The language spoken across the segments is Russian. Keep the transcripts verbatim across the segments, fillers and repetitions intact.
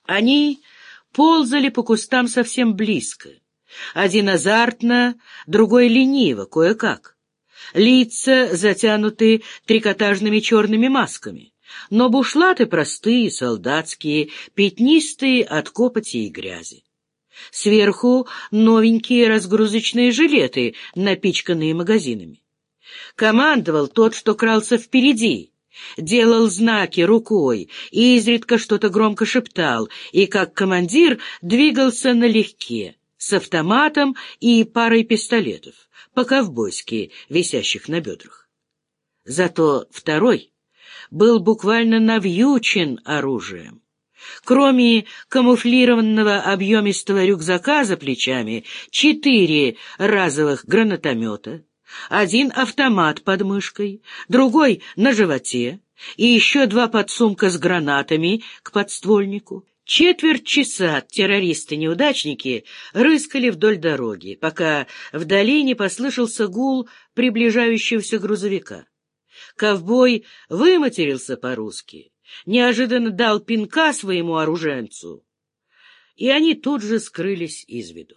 Они ползали по кустам совсем близко. Один азартно, другой лениво, кое-как. Лица затянуты трикотажными черными масками, но бушлаты простые, солдатские, пятнистые от копоти и грязи. Сверху новенькие разгрузочные жилеты, напичканные магазинами. Командовал тот, что крался впереди, делал знаки рукой и изредка что-то громко шептал, и как командир двигался налегке, с автоматом и парой пистолетов, по-ковбойски висящих на бедрах. Зато второй был буквально навьючен оружием. Кроме камуфлированного объемистого рюкзака за плечами, четыре разовых гранатомета, один автомат под мышкой, другой на животе и еще два подсумка с гранатами к подствольнику. Четверть часа террористы-неудачники рыскали вдоль дороги, пока вдали не послышался гул приближающегося грузовика. Ковбой выматерился по-русски, неожиданно дал пинка своему оруженцу, и они тут же скрылись из виду.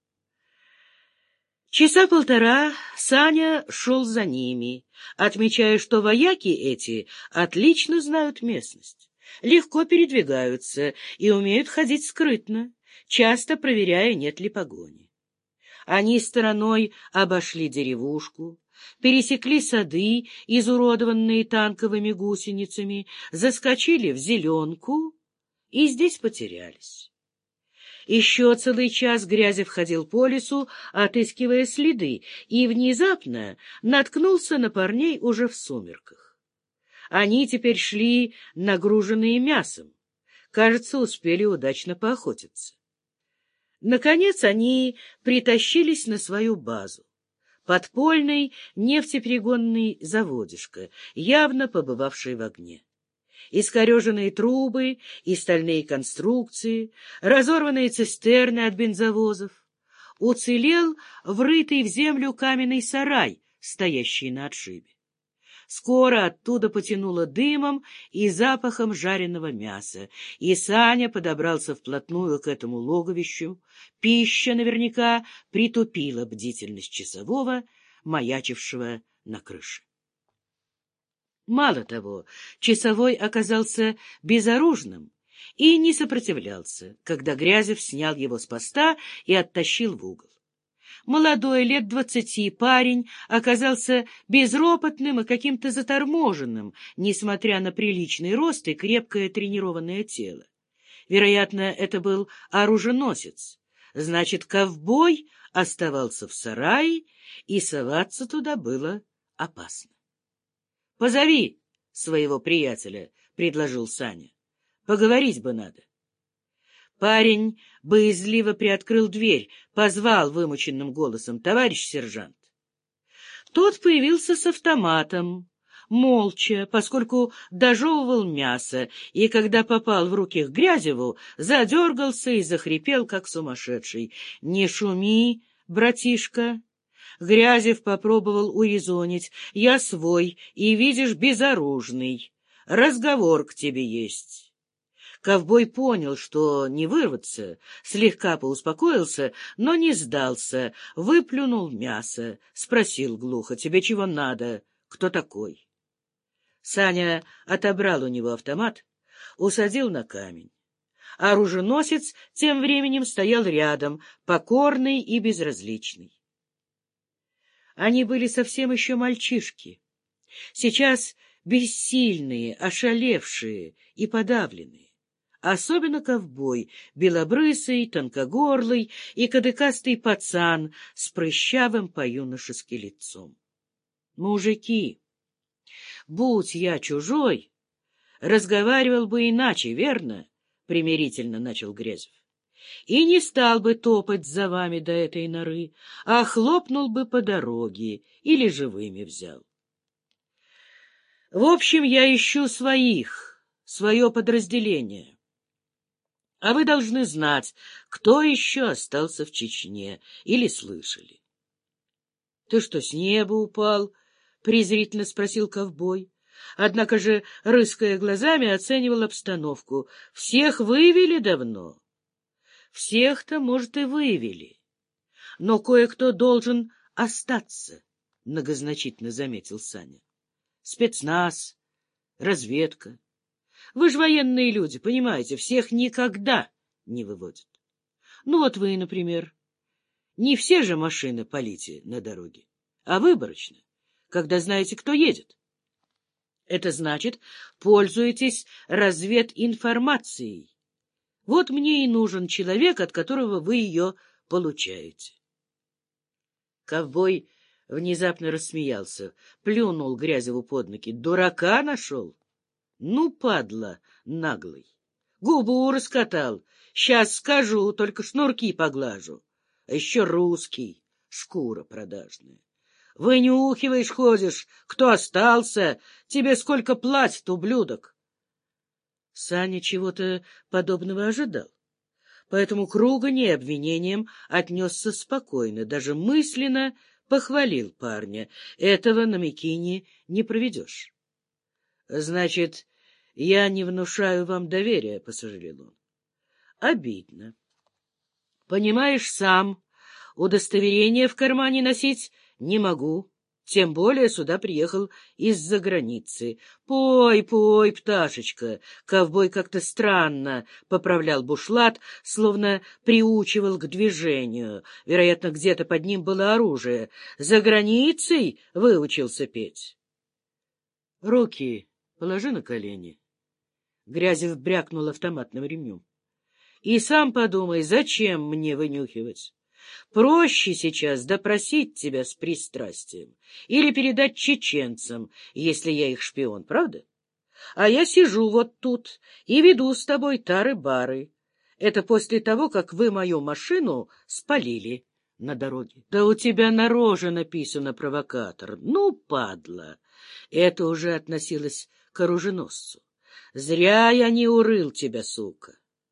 Часа полтора Саня шел за ними, отмечая, что вояки эти отлично знают местность, легко передвигаются и умеют ходить скрытно, часто проверяя, нет ли погони. Они стороной обошли деревушку, пересекли сады, изуродованные танковыми гусеницами, заскочили в зеленку и здесь потерялись. Еще целый час Грязев ходил по лесу, отыскивая следы, и внезапно наткнулся на парней уже в сумерках. Они теперь шли нагруженные мясом. Кажется, успели удачно поохотиться. Наконец они притащились на свою базу. Подпольный нефтеперегонный заводишко, явно побывавший в огне. Искореженные трубы и стальные конструкции, разорванные цистерны от бензовозов. Уцелел врытый в землю каменный сарай, стоящий на отшибе. Скоро оттуда потянуло дымом и запахом жареного мяса, и Саня подобрался вплотную к этому логовищу. Пища наверняка притупила бдительность часового, маячившего на крыше. Мало того, часовой оказался безоружным и не сопротивлялся, когда Грязев снял его с поста и оттащил в угол. Молодой, лет двадцати, парень оказался безропотным и каким-то заторможенным, несмотря на приличный рост и крепкое тренированное тело. Вероятно, это был оруженосец. Значит, ковбой оставался в сарае, и соваться туда было опасно. — Позови своего приятеля, — предложил Саня. — Поговорить бы надо. Парень боязливо приоткрыл дверь, позвал вымученным голосом: — Товарищ сержант. Тот появился с автоматом, молча, поскольку дожевывал мясо, и, когда попал в руки к Грязеву, задергался и захрипел, как сумасшедший. — Не шуми, братишка. Грязев попробовал урезонить: — Я свой и, видишь, безоружный. Разговор к тебе есть. Ковбой понял, что не вырваться, слегка поуспокоился, но не сдался, выплюнул мясо, спросил глухо: — Тебе чего надо? Кто такой? Саня отобрал у него автомат, усадил на камень. Оруженосец тем временем стоял рядом, покорный и безразличный. Они были совсем еще мальчишки, сейчас бессильные, ошалевшие и подавленные. Особенно ковбой, белобрысый, тонкогорлый и кадыкастый пацан с прыщавым по-юношески лицом. Мужики, будь я чужой, разговаривал бы иначе, верно? — примирительно начал Грязев. И не стал бы топать за вами до этой норы, а хлопнул бы по дороге или живыми взял. В общем, я ищу своих, свое подразделение. А вы должны знать, кто еще остался в Чечне, или слышали. — Ты что, с неба упал? — презрительно спросил ковбой. Однако же, рыская глазами, оценивал обстановку. Всех вывели давно. Всех-то, может, и вывели. Но кое-кто должен остаться, — многозначительно заметил Саня. Спецназ, разведка. Вы же военные люди, понимаете, всех никогда не выводят. Ну вот вы, например. Не все же машины полите на дороге, а выборочно, когда знаете, кто едет. Это значит, пользуетесь развединформацией. Вот мне и нужен человек, от которого вы ее получаете. Ковбой внезапно рассмеялся, плюнул Грязеву под ноги. Дурака нашел? Ну, падла наглый. Губу раскатал. Сейчас скажу, только шнурки поглажу. А еще русский, шкура продажная. Вынюхиваешь, ходишь, кто остался, тебе сколько платят, ублюдок. Саня чего-то подобного ожидал, поэтому к ругани и обвинениям отнесся спокойно, даже мысленно похвалил парня. Этого на Микине не проведешь. — Значит, я не внушаю вам доверия, — посожалел он. — Обидно. Понимаешь сам, удостоверение в кармане носить не могу, тем более сюда приехал из-за границы. Пой, пой, пташечка. Ковбой как-то странно поправлял бушлат, словно приучивал к движению. Вероятно, где-то под ним было оружие. За границей выучился петь. Руки положи на колени. Грязев брякнул автоматным ремнем. И сам подумай, зачем мне вынюхивать? Проще сейчас допросить тебя с пристрастием или передать чеченцам, если я их шпион, правда? А я сижу вот тут и веду с тобой тары-бары. Это после того, как вы мою машину спалили на дороге. Да у тебя на роже написано «провокатор». Ну, падла! Это уже относилось к оруженосцу. Зря я не урыл тебя, сука.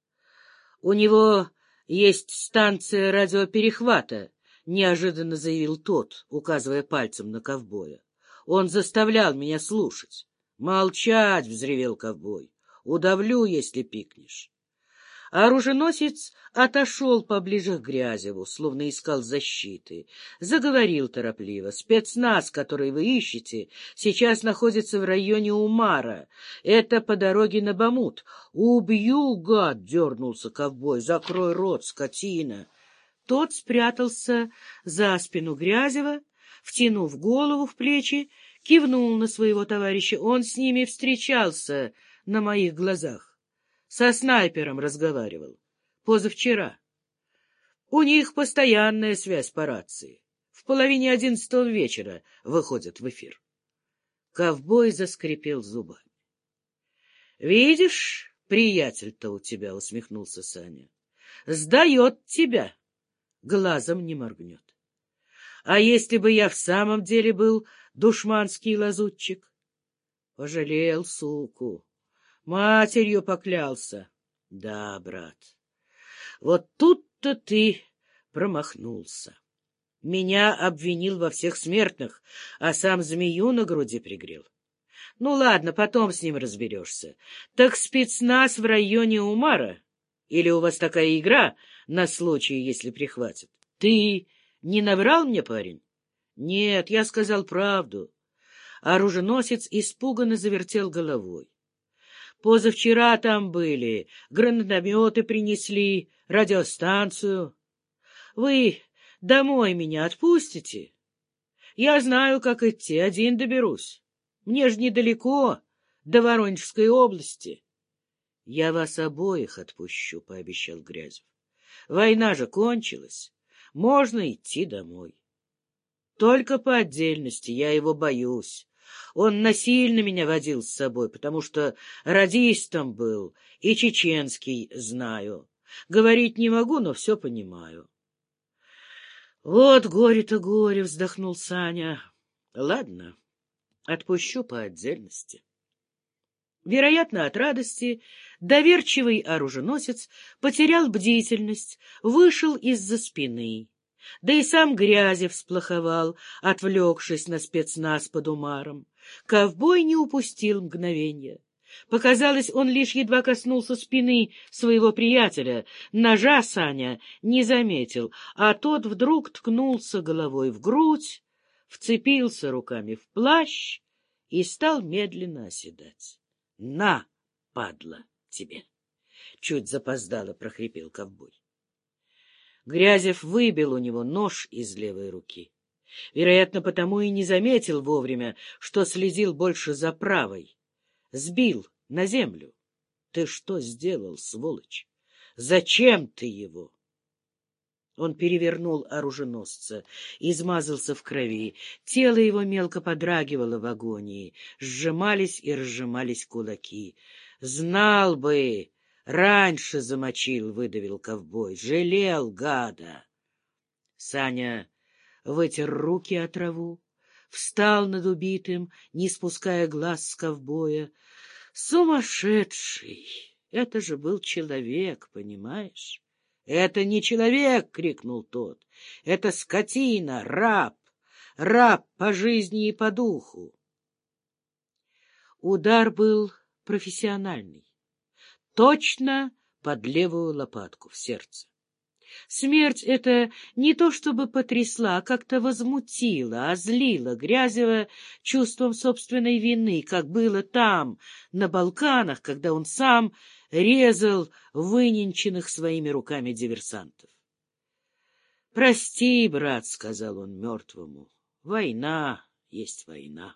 У него есть станция радиоперехвата, — неожиданно заявил тот, указывая пальцем на ковбоя. Он заставлял меня слушать. — Молчать! — взревел ковбой. — Удавлю, если пикнешь. Оруженосец отошел поближе к Грязеву, словно искал защиты. Заговорил торопливо. Спецназ, который вы ищете, сейчас находится в районе Умара. Это по дороге на Бамут. Убью, гад! — дернулся ковбой. Закрой рот, скотина! Тот спрятался за спину Грязева, втянув голову в плечи, кивнул на своего товарища. Он с ними встречался на моих глазах. Со снайпером разговаривал. Позавчера. У них постоянная связь по рации. В половине одиннадцатого вечера выходят в эфир. Ковбой заскрипел зубами. — Видишь, приятель-то у тебя, — усмехнулся Саня. — Сдает тебя. Глазом не моргнет. А если бы я в самом деле был душманский лазутчик? Пожалел, суку. Матерью поклялся. Да, брат, вот тут-то ты промахнулся. Меня обвинил во всех смертных, а сам змею на груди пригрел. Ну ладно, потом с ним разберешься. Так спецназ в районе Умара? Или у вас такая игра на случай, если прихватят? Ты не наврал мне, парень? Нет, я сказал правду. Оруженосец испуганно завертел головой. Позавчера там были, гранатометы принесли, радиостанцию. Вы домой меня отпустите? Я знаю, как идти, один доберусь. Мне же недалеко, до Воронежской области. — Я вас обоих отпущу, — пообещал Грязев. — Война же кончилась, можно идти домой. Только по отдельности, я его боюсь. Он насильно меня водил с собой, потому что радистом был и чеченский знаю. Говорить не могу, но все понимаю. — Вот горе-то горе, — вздохнул Саня. — Ладно, отпущу по отдельности. Вероятно, от радости доверчивый оруженосец потерял бдительность, вышел из-за спины. Да и сам Грязев сплоховал, отвлекшись на спецназ под Умаром. Ковбой не упустил мгновения. Показалось, он лишь едва коснулся спины своего приятеля. Ножа Саня не заметил, а тот вдруг ткнулся головой в грудь, вцепился руками в плащ и стал медленно оседать. — На, падла, тебе! — чуть запоздало прохрипел ковбой. Грязев выбил у него нож из левой руки. Вероятно, потому и не заметил вовремя, что следил больше за правой. Сбил на землю. Ты что сделал, сволочь? Зачем ты его? Он перевернул оруженосца, измазался в крови. Тело его мелко подрагивало в агонии. Сжимались и разжимались кулаки. Знал бы, раньше замочил, выдавил ковбой. Жалел, гада. Саня вытер руки о траву, встал над убитым, не спуская глаз с ковбоя. Сумасшедший! Это же был человек, понимаешь? — Это не человек! — крикнул тот. — Это скотина, раб, раб по жизни и по духу. Удар был профессиональный, точно под левую лопатку в сердце. Смерть эта не то чтобы потрясла, а как-то возмутила, озлила Грязева чувством собственной вины, как было там, на Балканах, когда он сам резал выненченных своими руками диверсантов. — Прости, брат, — сказал он мертвому, — война есть война.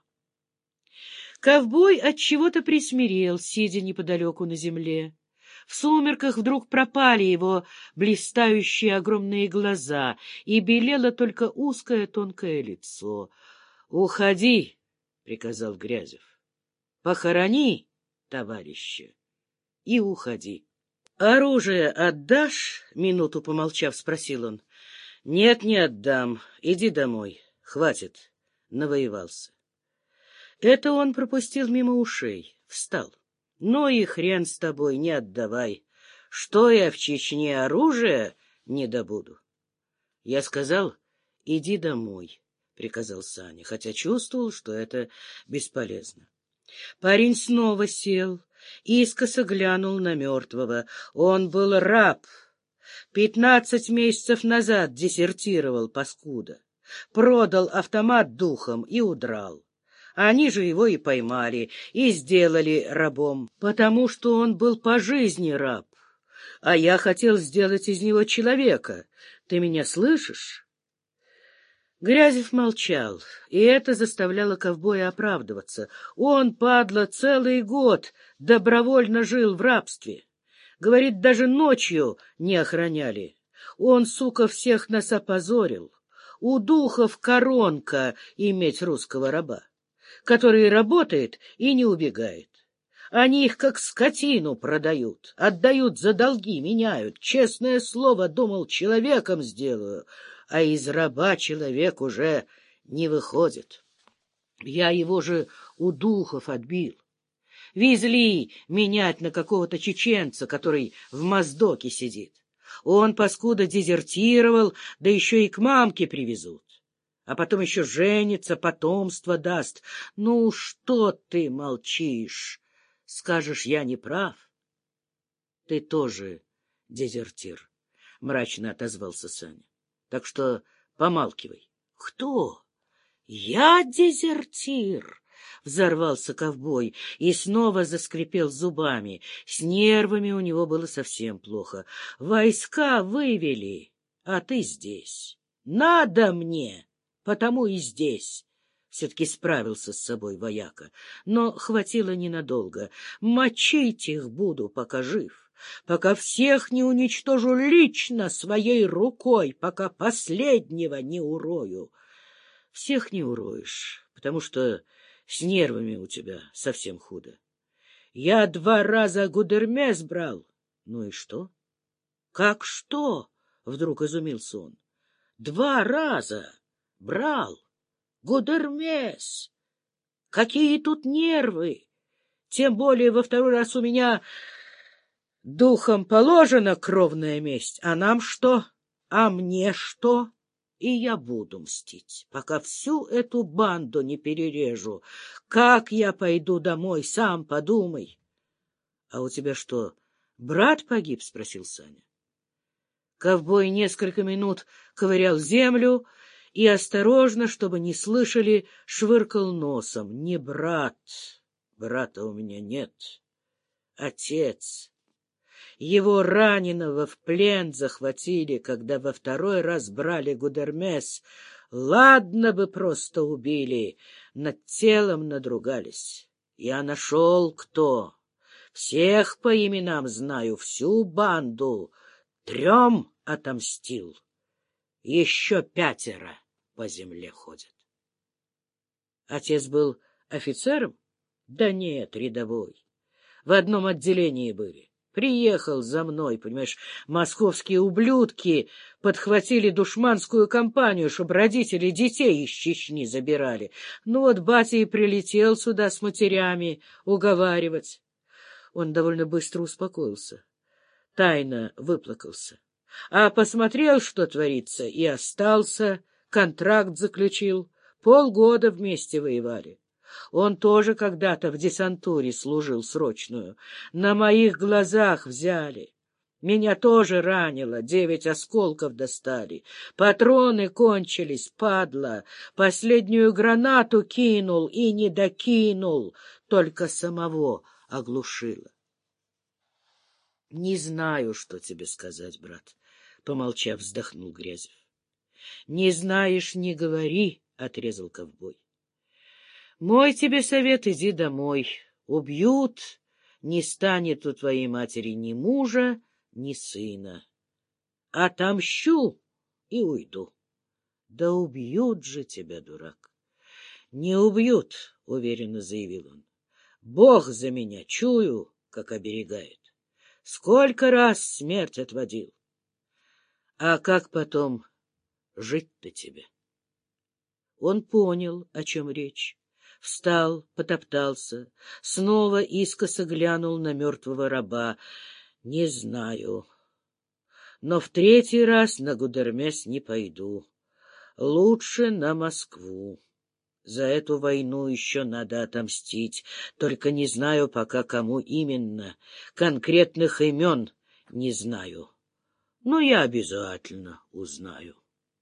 Ковбой отчего-то присмирел, сидя неподалеку на земле. В сумерках вдруг пропали его блистающие огромные глаза, и белело только узкое тонкое лицо. — Уходи, — приказал Грязев. — Похорони товарища и уходи. — Оружие отдашь? — минуту помолчав, спросил он. — Нет, не отдам. Иди домой. Хватит. Навоевался. Это он пропустил мимо ушей. Встал. — Ну и хрен с тобой, не отдавай. Что я в Чечне оружие не добуду? Я сказал, иди домой, — приказал Саня, хотя чувствовал, что это бесполезно. Парень снова сел, искоса глянул на мертвого. Он был раб. Пятнадцать месяцев назад дезертировал, паскуда. Продал автомат духом и удрал. Они же его и поймали, и сделали рабом, потому что он был по жизни раб. А я хотел сделать из него человека. Ты меня слышишь? Грязев молчал, и это заставляло ковбоя оправдываться. Он, падла, целый год добровольно жил в рабстве. Говорит, даже ночью не охраняли. Он, сука, всех нас опозорил. У духов коронка иметь русского раба, который работает и не убегает. Они их как скотину продают, отдают за долги, меняют. Честное слово, думал, человеком сделаю, а из раба человек уже не выходит. Я его же у духов отбил. Везли менять на какого-то чеченца, который в Моздоке сидит. Он, паскуда, дезертировал, да еще и к мамке привезут. А потом еще женится, потомство даст. Ну, что ты молчишь? Скажешь, я не прав? Ты тоже дезертир, — мрачно отозвался Саня. Так что помалкивай. Кто? Я дезертир? — взорвался ковбой и снова заскрипел зубами. С нервами у него было совсем плохо. Войска вывели, а ты здесь. Надо мне, потому и здесь. Все-таки справился с собой вояка, но хватило ненадолго. Мочить их буду, пока жив, пока всех не уничтожу лично своей рукой, пока последнего не урою. Всех не уроешь, потому что с нервами у тебя совсем худо. Я два раза гудермес брал. Ну и что? Как что? Вдруг изумился он. Два раза брал. Гудермес! Какие тут нервы! Тем более во второй раз у меня духом положена кровная месть. А нам что? А мне что? И я буду мстить, пока всю эту банду не перережу. Как я пойду домой, сам подумай. — А у тебя что, брат погиб? — спросил Саня. Ковбой несколько минут ковырял землю и осторожно, чтобы не слышали, швыркал носом. Не брат, брата у меня нет, отец. Его раненого в плен захватили, когда во второй раз брали Гудермес. Ладно бы просто убили, над телом надругались. Я нашел кто. Всех по именам знаю, всю банду. Трем отомстил. Еще пятеро по земле ходят. Отец был офицером? Да нет, рядовой. В одном отделении были. Приехал за мной, понимаешь, московские ублюдки подхватили душманскую компанию, чтобы родители детей из Чечни забирали. Ну вот батя и прилетел сюда с матерями уговаривать. Он довольно быстро успокоился, тайно выплакался. А посмотрел, что творится, и остался, контракт заключил. Полгода вместе воевали. Он тоже когда-то в десантуре служил срочную. На моих глазах взяли. Меня тоже ранило, девять осколков достали. Патроны кончились, падла. Последнюю гранату кинул и не докинул, только самого оглушило. — Не знаю, что тебе сказать, брат, — помолчав, вздохнул Грязев. — Не знаешь, не говори, — отрезал ковбой. — Мой тебе совет — иди домой. Убьют, не станет у твоей матери ни мужа, ни сына. Отомщу и уйду. — Да убьют же тебя, дурак. — Не убьют, — уверенно заявил он. — Бог за меня чую, как оберегает. Сколько раз смерть отводил. А как потом жить-то тебе? Он понял, о чем речь. Встал, потоптался, снова искоса глянул на мертвого раба. Не знаю, но в третий раз на Гудермес не пойду. Лучше на Москву. За эту войну еще надо отомстить, только не знаю пока, кому именно. Конкретных имен не знаю. Но я обязательно узнаю.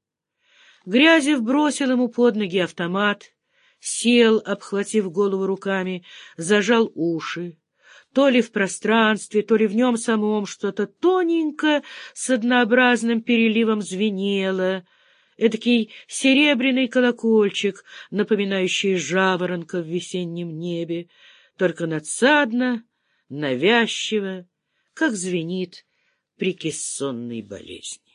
Грязев бросил ему под ноги автомат, сел, обхватив голову руками, зажал уши. То ли в пространстве, то ли в нем самом что-то тоненько с однообразным переливом звенело. Эдакий серебряный колокольчик, напоминающий жаворонка в весеннем небе, только надсадно, навязчиво, как звенит при кессонной болезни.